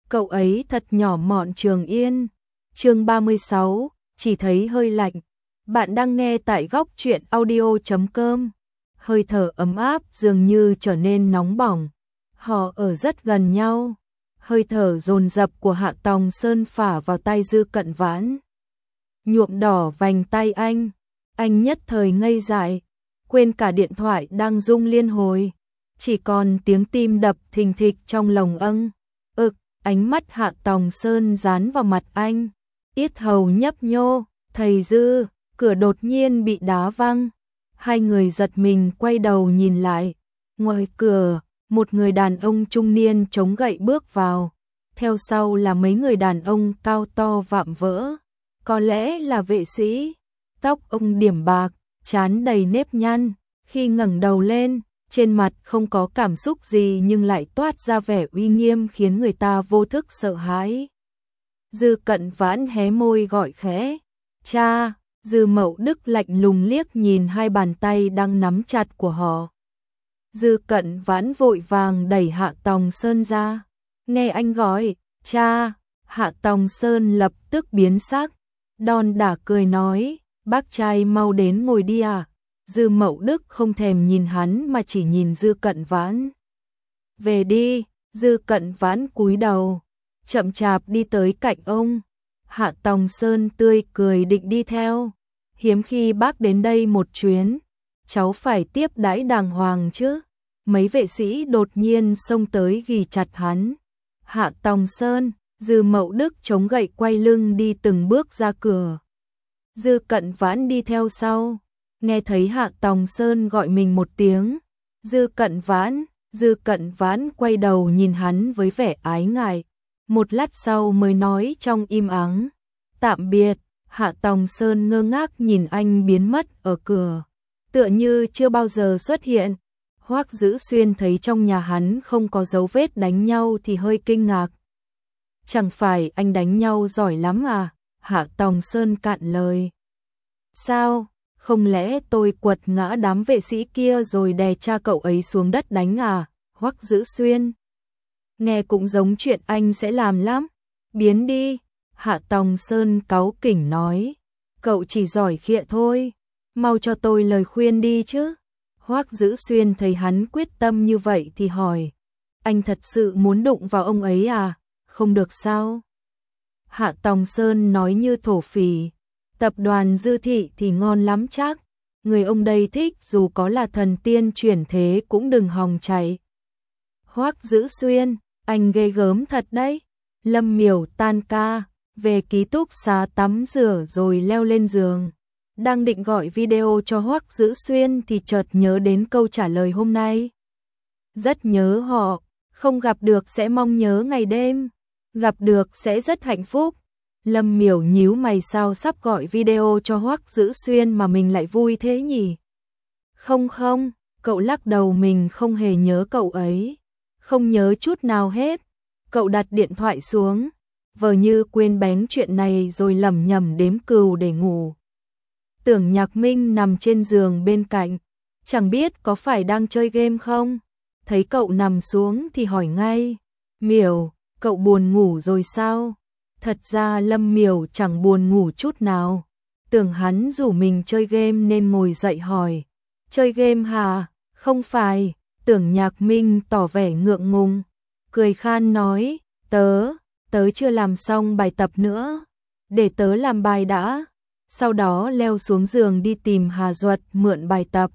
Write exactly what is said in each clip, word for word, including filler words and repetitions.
Cậu ấy thật nhỏ mọn Trường Yên. Chương ba mươi sáu, chỉ thấy hơi lạnh. Bạn đang nghe tại góc truyện audio chấm com. Hơi thở ấm áp dường như trở nên nóng bỏng. Họ ở rất gần nhau. Hơi thở dồn dập của Hạ Tòng Sơn phả vào tay Dư Cận Vãn, nhuộm đỏ vành tay anh. Anh nhất thời ngây dại, quên cả điện thoại đang rung liên hồi, chỉ còn tiếng tim đập thình thịch trong lồng âng. Ực, ánh mắt Hạ Tòng Sơn dán vào mặt anh, yết hầu nhấp nhô. Thầy Dư, cửa đột nhiên bị đá văng. Hai người giật mình quay đầu nhìn lại. Ngoài cửa, một người đàn ông trung niên chống gậy bước vào. Theo sau là mấy người đàn ông cao to vạm vỡ. Có lẽ là vệ sĩ. Tóc ông điểm bạc, trán đầy nếp nhăn. Khi ngẩng đầu lên, trên mặt không có cảm xúc gì nhưng lại toát ra vẻ uy nghiêm khiến người ta vô thức sợ hãi. Dư Cận Vãn hé môi gọi khẽ. Cha. Dư Mậu Đức lạnh lùng liếc nhìn hai bàn tay đang nắm chặt của họ. Dư Cận Vãn vội vàng đẩy Hạ Tòng Sơn ra. Nghe anh gọi, cha. Hạ Tòng Sơn lập tức biến sắc, đon đả cười nói, bác trai mau đến ngồi đi à. Dư Mậu Đức không thèm nhìn hắn mà chỉ nhìn Dư Cận Vãn. Về đi. Dư Cận Vãn cúi đầu, chậm chạp đi tới cạnh ông. Hạ Tòng Sơn tươi cười định đi theo. Hiếm khi bác đến đây một chuyến, cháu phải tiếp đãi đàng hoàng chứ. Mấy vệ sĩ đột nhiên xông tới ghì chặt hắn. Hạ Tòng Sơn. Dư Mậu Đức chống gậy quay lưng đi từng bước ra cửa. Dư Cận Vãn đi theo sau. Nghe thấy Hạ Tòng Sơn gọi mình một tiếng. Dư Cận Vãn. Dư Cận Vãn quay đầu nhìn hắn với vẻ ái ngại. Một lát sau mới nói trong im ắng, tạm biệt. Hạ Tòng Sơn ngơ ngác nhìn anh biến mất ở cửa, tựa như chưa bao giờ xuất hiện. Hoắc Dữ Xuyên thấy trong nhà hắn không có dấu vết đánh nhau thì hơi kinh ngạc. Chẳng phải anh đánh nhau giỏi lắm à? Hạ Tòng Sơn cạn lời. Sao? Không lẽ tôi quật ngã đám vệ sĩ kia rồi đè cha cậu ấy xuống đất đánh à? Hoắc Dữ Xuyên. Nghe cũng giống chuyện anh sẽ làm lắm. Biến đi. Hạ Tòng Sơn cáu kỉnh nói. Cậu chỉ giỏi khịa thôi. Mau cho tôi lời khuyên đi chứ. Hoắc Dữ Xuyên thấy hắn quyết tâm như vậy thì hỏi. Anh thật sự muốn đụng vào ông ấy à? Không được sao? Hạ Tòng Sơn nói như thổ phỉ. Tập đoàn Dư Thị thì ngon lắm chắc. Người ông đây thích dù có là thần tiên chuyển thế cũng đừng hòng chạy. Hoắc Dữ Xuyên, anh ghê gớm thật đấy. Lâm Miểu tan ca, về ký túc xá tắm rửa rồi leo lên giường. Đang định gọi video cho Hoắc Dữ Xuyên thì chợt nhớ đến câu trả lời hôm nay. Rất nhớ họ, không gặp được sẽ mong nhớ ngày đêm, gặp được sẽ rất hạnh phúc. Lâm Miểu nhíu mày, sao sắp gọi video cho Hoắc Dữ Xuyên mà mình lại vui thế nhỉ? Không không, cậu lắc đầu, mình không hề nhớ cậu ấy. Không nhớ chút nào hết. Cậu đặt điện thoại xuống, vờ như quên bén chuyện này rồi lẩm nhẩm đếm cừu để ngủ. Tưởng Nhạc Minh nằm trên giường bên cạnh, chẳng biết có phải đang chơi game không. Thấy cậu nằm xuống thì hỏi ngay, Miểu, cậu buồn ngủ rồi sao? Thật ra Lâm Miểu chẳng buồn ngủ chút nào. Tưởng hắn rủ mình chơi game nên ngồi dậy hỏi, chơi game hả? Không phải. Tưởng Nhạc Minh tỏ vẻ ngượng ngùng, cười khan nói, tớ, tớ chưa làm xong bài tập nữa, để tớ làm bài đã. Sau đó leo xuống giường đi tìm Hà Duật mượn bài tập.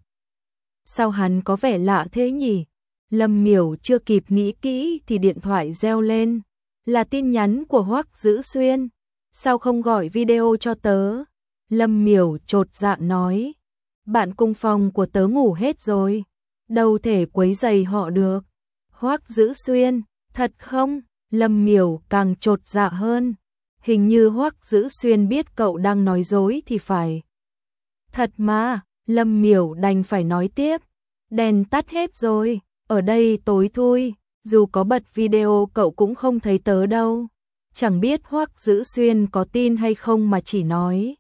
Sao hắn có vẻ lạ thế nhỉ? Lâm Miểu chưa kịp nghĩ kỹ thì điện thoại reo lên, là tin nhắn của Hoắc Dữ Xuyên. Sao không gọi video cho tớ? Lâm Miểu chột dạ nói, bạn cùng phòng của tớ ngủ hết rồi, đâu thể quấy rầy họ được. Hoắc Dữ Xuyên, thật không? Lâm Miểu càng chột dạ hơn. Hình như Hoắc Dữ Xuyên biết cậu đang nói dối thì phải. Thật mà. Lâm Miểu đành phải nói tiếp. Đèn tắt hết rồi, ở đây tối thui, dù có bật video cậu cũng không thấy tớ đâu. Chẳng biết Hoắc Dữ Xuyên có tin hay không mà chỉ nói.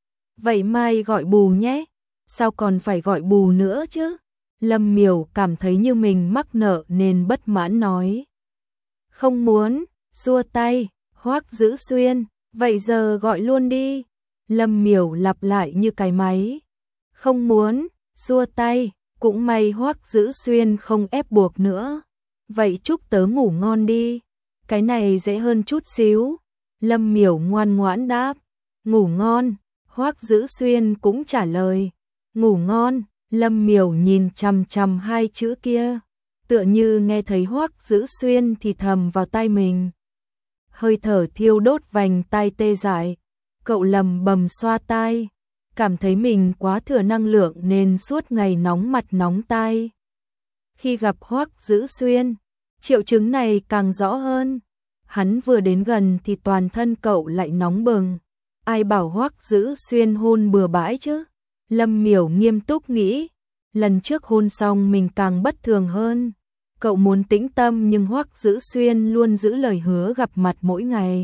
Vậy mai gọi bù nhé. Sao còn phải gọi bù nữa chứ? Lâm Miểu cảm thấy như mình mắc nợ nên bất mãn nói. Không muốn. xua tay, Hoắc Dữ Xuyên, vậy giờ gọi luôn đi. Lâm Miểu lặp lại như cái máy. Không muốn, xua tay, cũng may Hoắc Dữ Xuyên không ép buộc nữa. Vậy chúc tớ ngủ ngon đi, cái này dễ hơn chút xíu. Lâm Miểu ngoan ngoãn đáp, ngủ ngon. Hoắc Dữ Xuyên cũng trả lời, ngủ ngon. Lâm Miểu nhìn chằm chằm hai chữ kia, tựa như nghe thấy Hoắc Dữ Xuyên thì thầm vào tai mình. Hơi thở thiêu đốt vành tai tê dại, cậu lầm bầm xoa tai, cảm thấy mình quá thừa năng lượng nên suốt ngày nóng mặt nóng tai. Khi gặp Hoắc Dữ Xuyên, triệu chứng này càng rõ hơn. Hắn vừa đến gần thì toàn thân cậu lại nóng bừng. Ai bảo Hoắc Dữ Xuyên hôn bừa bãi chứ? Lâm Miểu nghiêm túc nghĩ, lần trước hôn xong mình càng bất thường hơn. Cậu muốn tĩnh tâm nhưng Hoắc Dữ Xuyên luôn giữ lời hứa gặp mặt mỗi ngày.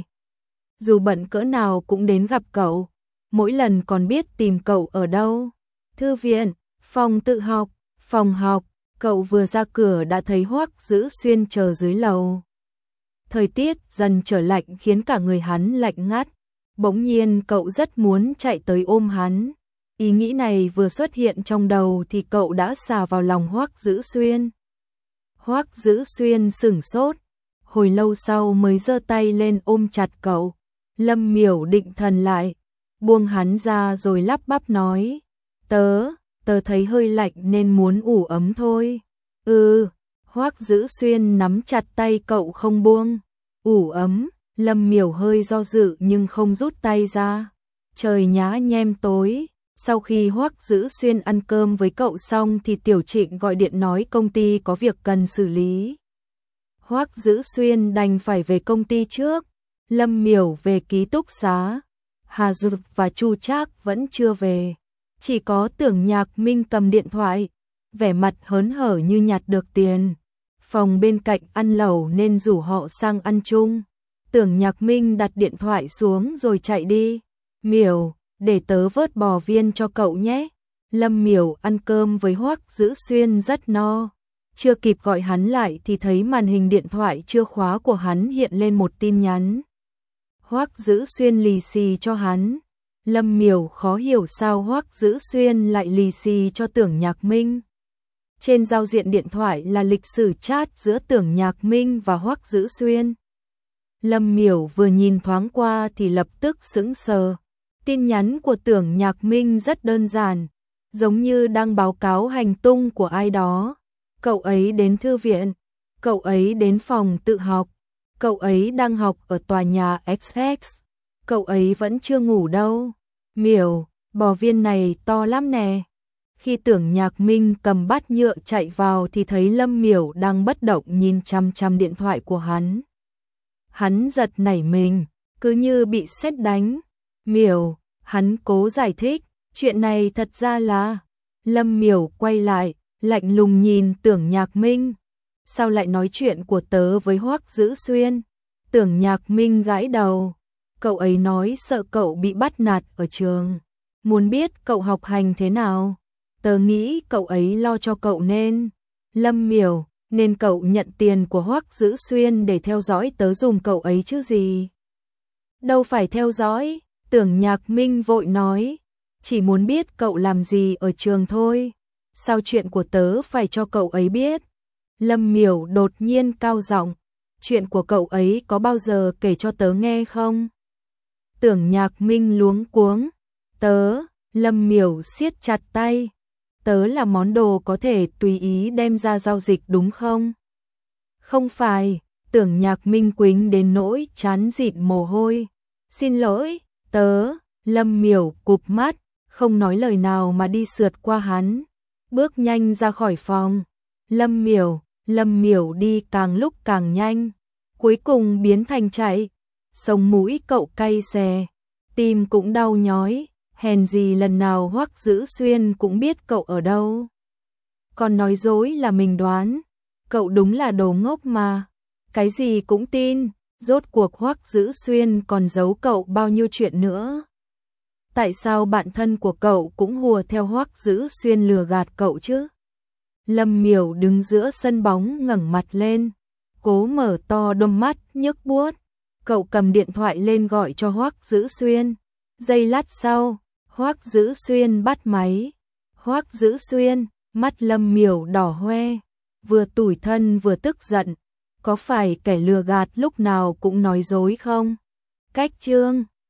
Dù bận cỡ nào cũng đến gặp cậu, mỗi lần còn biết tìm cậu ở đâu. Thư viện, phòng tự học, phòng học, cậu vừa ra cửa đã thấy Hoắc Dữ Xuyên chờ dưới lầu. Thời tiết dần trở lạnh khiến cả người hắn lạnh ngắt. Bỗng nhiên cậu rất muốn chạy tới ôm hắn. Ý nghĩ này vừa xuất hiện trong đầu thì cậu đã xà vào lòng Hoắc Dữ Xuyên. Hoắc Dữ Xuyên sửng sốt, hồi lâu sau mới giơ tay lên ôm chặt cậu. Lâm Miểu định thần lại, buông hắn ra rồi lắp bắp nói, tớ, tớ thấy hơi lạnh nên muốn ủ ấm thôi. Ừ, Hoắc Dữ Xuyên nắm chặt tay cậu không buông. Ủ ấm, Lâm Miểu hơi do dự nhưng không rút tay ra. Trời nhá nhem tối. Sau khi Hoắc Dữ Xuyên ăn cơm với cậu xong thì Tiểu Trịnh gọi điện nói công ty có việc cần xử lý. Hoắc Dữ Xuyên đành phải về công ty trước. Lâm Miểu về ký túc xá. Hà Dực và Chu Trác vẫn chưa về. Chỉ có Tưởng Nhạc Minh cầm điện thoại, vẻ mặt hớn hở như nhặt được tiền. Phòng bên cạnh ăn lẩu nên rủ họ sang ăn chung. Tưởng Nhạc Minh đặt điện thoại xuống rồi chạy đi. Miểu, để tớ vớt bò viên cho cậu nhé. Lâm Miểu ăn cơm với Hoắc Dữ Xuyên rất no. Chưa kịp gọi hắn lại thì thấy màn hình điện thoại chưa khóa của hắn hiện lên một tin nhắn. Hoắc Dữ Xuyên lì xì cho hắn. Lâm Miểu khó hiểu sao Hoắc Dữ Xuyên lại lì xì cho Tưởng Nhạc Minh. Trên giao diện điện thoại là lịch sử chat giữa Tưởng Nhạc Minh và Hoắc Dữ Xuyên. Lâm Miểu vừa nhìn thoáng qua thì lập tức sững sờ. Tin nhắn của Tưởng Nhạc Minh rất đơn giản, giống như đang báo cáo hành tung của ai đó. Cậu ấy đến thư viện, cậu ấy đến phòng tự học, cậu ấy đang học ở tòa nhà ích ích, cậu ấy vẫn chưa ngủ đâu. Miểu, bò viên này to lắm nè. Khi Tưởng Nhạc Minh cầm bát nhựa chạy vào thì thấy Lâm Miểu đang bất động nhìn chăm chăm điện thoại của hắn. Hắn giật nảy mình, cứ như bị sét đánh. Miểu, hắn cố giải thích, chuyện này thật ra là... Lâm Miểu quay lại, lạnh lùng nhìn Tưởng Nhạc Minh. Sao lại nói chuyện của tớ với Hoắc Dữ Xuyên? Tưởng Nhạc Minh gãi đầu. Cậu ấy nói sợ cậu bị bắt nạt ở trường. Muốn biết cậu học hành thế nào? Tớ nghĩ cậu ấy lo cho cậu nên. Lâm Miểu, nên cậu nhận tiền của Hoắc Dữ Xuyên để theo dõi tớ dùm cậu ấy chứ gì? Đâu phải theo dõi, Tưởng Nhạc Minh vội nói. Chỉ muốn biết cậu làm gì ở trường thôi. Sao chuyện của tớ phải cho cậu ấy biết? Lâm Miểu đột nhiên cao giọng. Chuyện của cậu ấy có bao giờ kể cho tớ nghe không? Tưởng Nhạc Minh luống cuống. Tớ, Lâm Miểu siết chặt tay. Tớ là món đồ có thể tùy ý đem ra giao dịch đúng không? Không phải, Tưởng Nhạc Minh quính đến nỗi chán dịn mồ hôi. Xin lỗi, tớ, Lâm Miểu cụp mắt, không nói lời nào mà đi sượt qua hắn. Bước nhanh ra khỏi phòng. Lâm Miểu, Lâm Miểu đi càng lúc càng nhanh. Cuối cùng biến thành chạy. Sống mũi cậu cay xè. Tim cũng đau nhói. Hèn gì lần nào Hoắc Dữ Xuyên cũng biết cậu ở đâu. Còn nói dối là mình đoán. Cậu đúng là đồ ngốc mà. Cái gì cũng tin. Rốt cuộc Hoắc Dữ Xuyên còn giấu cậu bao nhiêu chuyện nữa. Tại sao bạn thân của cậu cũng hùa theo Hoắc Dữ Xuyên lừa gạt cậu chứ? Lâm Miểu đứng giữa sân bóng ngẩng mặt lên. Cố mở to đôi mắt nhức buốt. Cậu cầm điện thoại lên gọi cho Hoắc Dữ Xuyên. Giây lát sau, Hoắc Dữ Xuyên bắt máy. Hoắc Dữ Xuyên, mắt Lâm Miểu đỏ hoe, vừa tủi thân vừa tức giận. Có phải kẻ lừa gạt lúc nào cũng nói dối không? Cách chương